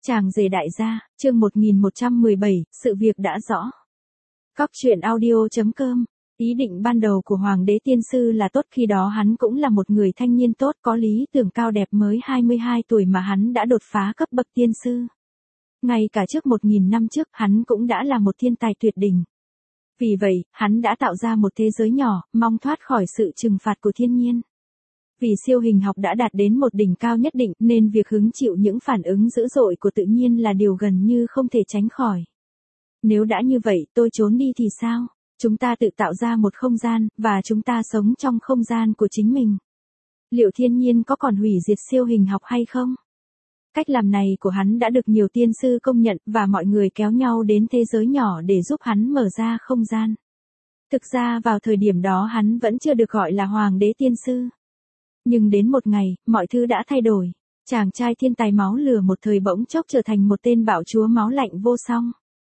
Chàng rể đại gia, chương 1117, sự việc đã rõ. Cóc truyện audio.com. Ý định ban đầu của Hoàng đế tiên sư là tốt, khi đó hắn cũng là một người thanh niên tốt, có lý tưởng cao đẹp, mới 22 tuổi mà hắn đã đột phá cấp bậc tiên sư. Ngay cả trước 1000 năm trước, hắn cũng đã là một thiên tài tuyệt đỉnh. Vì vậy, hắn đã tạo ra một thế giới nhỏ, mong thoát khỏi sự trừng phạt của thiên nhiên. Vì siêu hình học đã đạt đến một đỉnh cao nhất định, nên việc hứng chịu những phản ứng dữ dội của tự nhiên là điều gần như không thể tránh khỏi. Nếu đã như vậy, tôi trốn đi thì sao? Chúng ta tự tạo ra một không gian, và chúng ta sống trong không gian của chính mình. Liệu thiên nhiên có còn hủy diệt siêu hình học hay không? Cách làm này của hắn đã được nhiều tiên sư công nhận, và mọi người kéo nhau đến thế giới nhỏ để giúp hắn mở ra không gian. Thực ra vào thời điểm đó hắn vẫn chưa được gọi là Hoàng đế tiên sư. Nhưng đến một ngày, mọi thứ đã thay đổi. Chàng trai thiên tài máu lửa một thời bỗng chốc trở thành một tên bạo chúa máu lạnh vô song.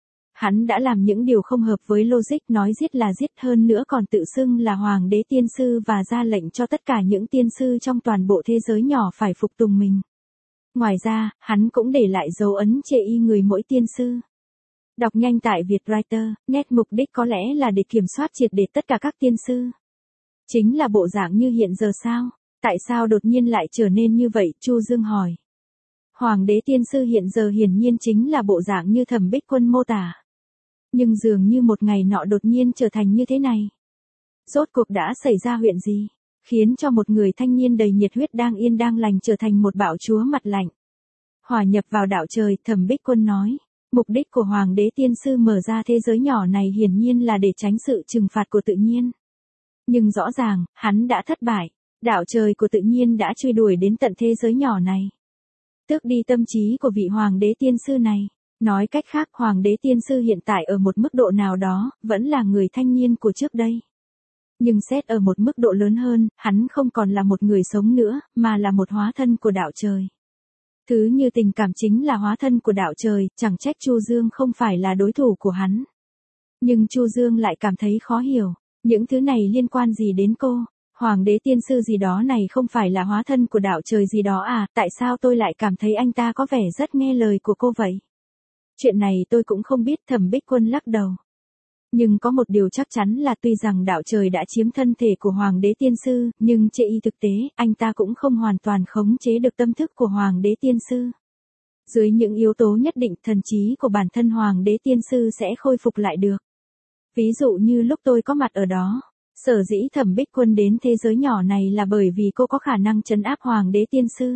Hắn đã làm những điều không hợp với logic, nói giết là giết, hơn nữa còn tự xưng là Hoàng đế tiên sư và ra lệnh cho tất cả những tiên sư trong toàn bộ thế giới nhỏ phải phục tùng mình. Ngoài ra, hắn cũng để lại dấu ấn chê y người mỗi tiên sư. Đọc nhanh tại Vietwriter, net mục đích có lẽ là để kiểm soát triệt để tất cả các tiên sư. Chính là bộ dạng như hiện giờ sao? Tại sao đột nhiên lại trở nên như vậy? Chu Dương hỏi. Hoàng đế tiên sư hiện giờ hiển nhiên chính là bộ dạng như Thẩm Bích Quân mô tả. Nhưng dường như một ngày nọ đột nhiên trở thành như thế này. Rốt cuộc đã xảy ra chuyện gì? Khiến cho một người thanh niên đầy nhiệt huyết đang yên đang lành trở thành một bạo chúa mặt lạnh. Hòa nhập vào đạo trời, Thẩm Bích Quân nói. Mục đích của Hoàng đế tiên sư mở ra thế giới nhỏ này hiển nhiên là để tránh sự trừng phạt của tự nhiên. Nhưng rõ ràng, hắn đã thất bại. Đạo trời của tự nhiên đã truy đuổi đến tận thế giới nhỏ này. Tước đi tâm trí của vị Hoàng đế tiên sư này. Nói cách khác, Hoàng đế tiên sư hiện tại ở một mức độ nào đó, vẫn là người thanh niên của trước đây. Nhưng xét ở một mức độ lớn hơn, hắn không còn là một người sống nữa, mà là một hóa thân của đạo trời. Thứ như tình cảm chính là hóa thân của đạo trời, chẳng trách Chu Dương không phải là đối thủ của hắn. Nhưng Chu Dương lại cảm thấy khó hiểu, những thứ này liên quan gì đến cô? Hoàng đế tiên sư gì đó này không phải là hóa thân của đạo trời gì đó à, tại sao tôi lại cảm thấy anh ta có vẻ rất nghe lời của cô vậy? Chuyện này tôi cũng không biết, Thẩm Bích Quân lắc đầu. Nhưng có một điều chắc chắn là tuy rằng đạo trời đã chiếm thân thể của Hoàng đế tiên sư, nhưng trên y thực tế, anh ta cũng không hoàn toàn khống chế được tâm thức của Hoàng đế tiên sư. Dưới những yếu tố nhất định, thần trí của bản thân Hoàng đế tiên sư sẽ khôi phục lại được. Ví dụ như lúc tôi có mặt ở đó. Sở dĩ Thẩm Bích Quân đến thế giới nhỏ này là bởi vì cô có khả năng trấn áp Hoàng đế tiên sư.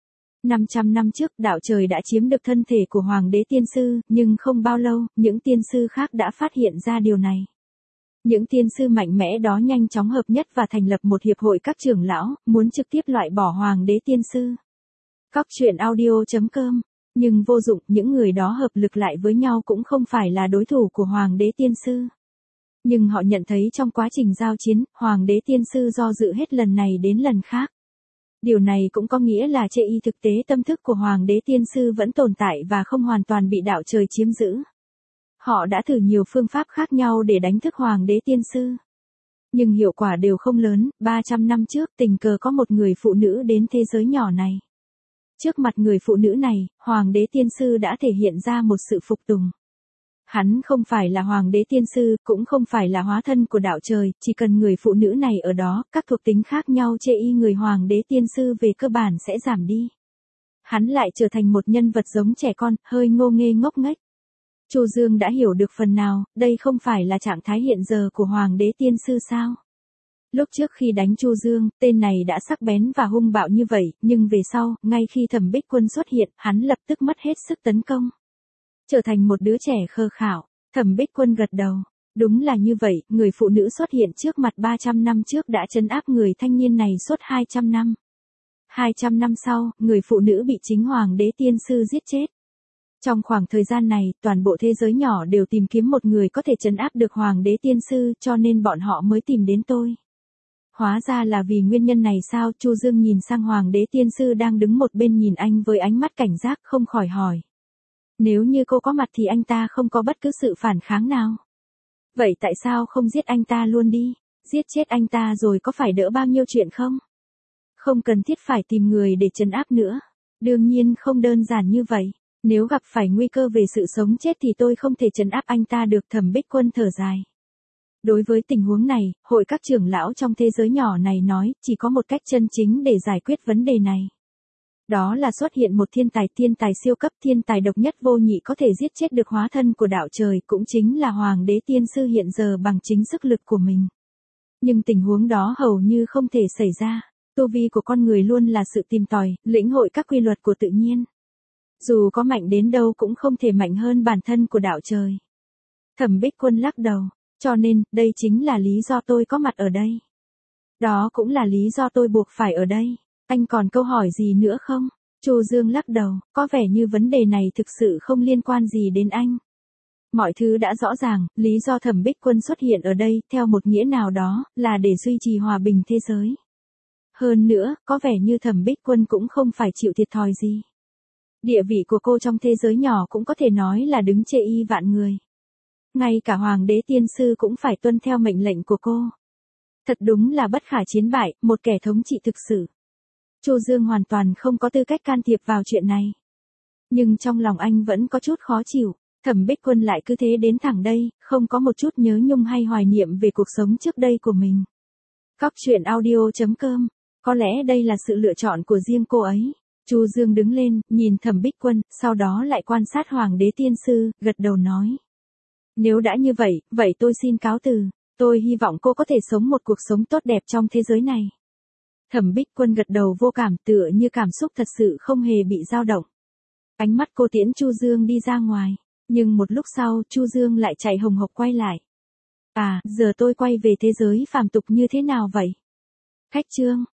500 năm trước, đạo trời đã chiếm được thân thể của Hoàng đế tiên sư, nhưng không bao lâu, những tiên sư khác đã phát hiện ra điều này. Những tiên sư mạnh mẽ đó nhanh chóng hợp nhất và thành lập một hiệp hội các trưởng lão, muốn trực tiếp loại bỏ Hoàng đế tiên sư. Cóc truyện audio.com. Nhưng vô dụng, những người đó hợp lực lại với nhau cũng không phải là đối thủ của Hoàng đế tiên sư. Nhưng họ nhận thấy trong quá trình giao chiến, Hoàng đế tiên sư do dự hết lần này đến lần khác. Điều này cũng có nghĩa là trên y thực tế tâm thức của Hoàng đế tiên sư vẫn tồn tại và không hoàn toàn bị đạo trời chiếm giữ. Họ đã thử nhiều phương pháp khác nhau để đánh thức Hoàng đế tiên sư. Nhưng hiệu quả đều không lớn. 300 năm trước, tình cờ có một người phụ nữ đến thế giới nhỏ này. Trước mặt người phụ nữ này, Hoàng đế tiên sư đã thể hiện ra một sự phục tùng. Hắn không phải là Hoàng đế tiên sư, cũng không phải là hóa thân của đạo trời, chỉ cần người phụ nữ này ở đó, các thuộc tính khác nhau chê y người Hoàng đế tiên sư về cơ bản sẽ giảm đi. Hắn lại trở thành một nhân vật giống trẻ con, hơi ngô nghê ngốc nghếch. Chu Dương đã hiểu được phần nào, đây không phải là trạng thái hiện giờ của Hoàng đế tiên sư sao? Lúc trước khi đánh Chu Dương, tên này đã sắc bén và hung bạo như vậy, nhưng về sau, ngay khi Thẩm Bích Quân xuất hiện, hắn lập tức mất hết sức tấn công. Trở thành một đứa trẻ khờ khảo. Thẩm Bích Quân gật đầu. Đúng là như vậy, người phụ nữ xuất hiện trước mặt 300 năm trước đã trấn áp người thanh niên này suốt 200 năm. 200 năm sau, người phụ nữ bị chính Hoàng đế tiên sư giết chết. Trong khoảng thời gian này, toàn bộ thế giới nhỏ đều tìm kiếm một người có thể trấn áp được Hoàng đế tiên sư, cho nên bọn họ mới tìm đến tôi. Hóa ra là vì nguyên nhân này sao? Chu Dương nhìn sang Hoàng đế tiên sư đang đứng một bên nhìn anh với ánh mắt cảnh giác, không khỏi hỏi. Nếu như cô có mặt thì anh ta không có bất cứ sự phản kháng nào. Vậy tại sao không giết anh ta luôn đi? Giết chết anh ta rồi có phải đỡ bao nhiêu chuyện không? Không cần thiết phải tìm người để trấn áp nữa. Đương nhiên không đơn giản như vậy. Nếu gặp phải nguy cơ về sự sống chết thì tôi không thể trấn áp anh ta được, Thẩm Bích Quân thở dài. Đối với tình huống này, hội các trưởng lão trong thế giới nhỏ này nói, chỉ có một cách chân chính để giải quyết vấn đề này. Đó là xuất hiện một thiên tài siêu cấp, thiên tài độc nhất vô nhị có thể giết chết được hóa thân của đạo trời, cũng chính là Hoàng đế tiên sư hiện giờ bằng chính sức lực của mình. Nhưng tình huống đó hầu như không thể xảy ra. Tu vi của con người luôn là sự tìm tòi, lĩnh hội các quy luật của tự nhiên. Dù có mạnh đến đâu cũng không thể mạnh hơn bản thân của đạo trời. Thẩm Bích Quân lắc đầu, cho nên, đây chính là lý do tôi có mặt ở đây. Đó cũng là lý do tôi buộc phải ở đây. Anh còn câu hỏi gì nữa không? Chu Dương lắc đầu, có vẻ như vấn đề này thực sự không liên quan gì đến anh. Mọi thứ đã rõ ràng, lý do Thẩm Bích Quân xuất hiện ở đây, theo một nghĩa nào đó, là để duy trì hòa bình thế giới. Hơn nữa, có vẻ như Thẩm Bích Quân cũng không phải chịu thiệt thòi gì. Địa vị của cô trong thế giới nhỏ cũng có thể nói là đứng chê y vạn người. Ngay cả Hoàng đế tiên sư cũng phải tuân theo mệnh lệnh của cô. Thật đúng là bất khả chiến bại, một kẻ thống trị thực sự. Chu Dương hoàn toàn không có tư cách can thiệp vào chuyện này. Nhưng trong lòng anh vẫn có chút khó chịu. Thẩm Bích Quân lại cứ thế đến thẳng đây, không có một chút nhớ nhung hay hoài niệm về cuộc sống trước đây của mình. Cóc truyện audio.com. Có lẽ đây là sự lựa chọn của riêng cô ấy. Chu Dương đứng lên, nhìn Thẩm Bích Quân, sau đó lại quan sát Hoàng đế tiên sư, gật đầu nói. Nếu đã như vậy, vậy tôi xin cáo từ. Tôi hy vọng cô có thể sống một cuộc sống tốt đẹp trong thế giới này. Thẩm Bích Quân gật đầu vô cảm, tựa như cảm xúc thật sự không hề bị dao động. Ánh mắt cô tiễn Chu Dương đi ra ngoài. Nhưng một lúc sau, Chu Dương lại chạy hồng hộc quay lại. À, giờ tôi quay về thế giới phàm tục như thế nào vậy? Khách chương.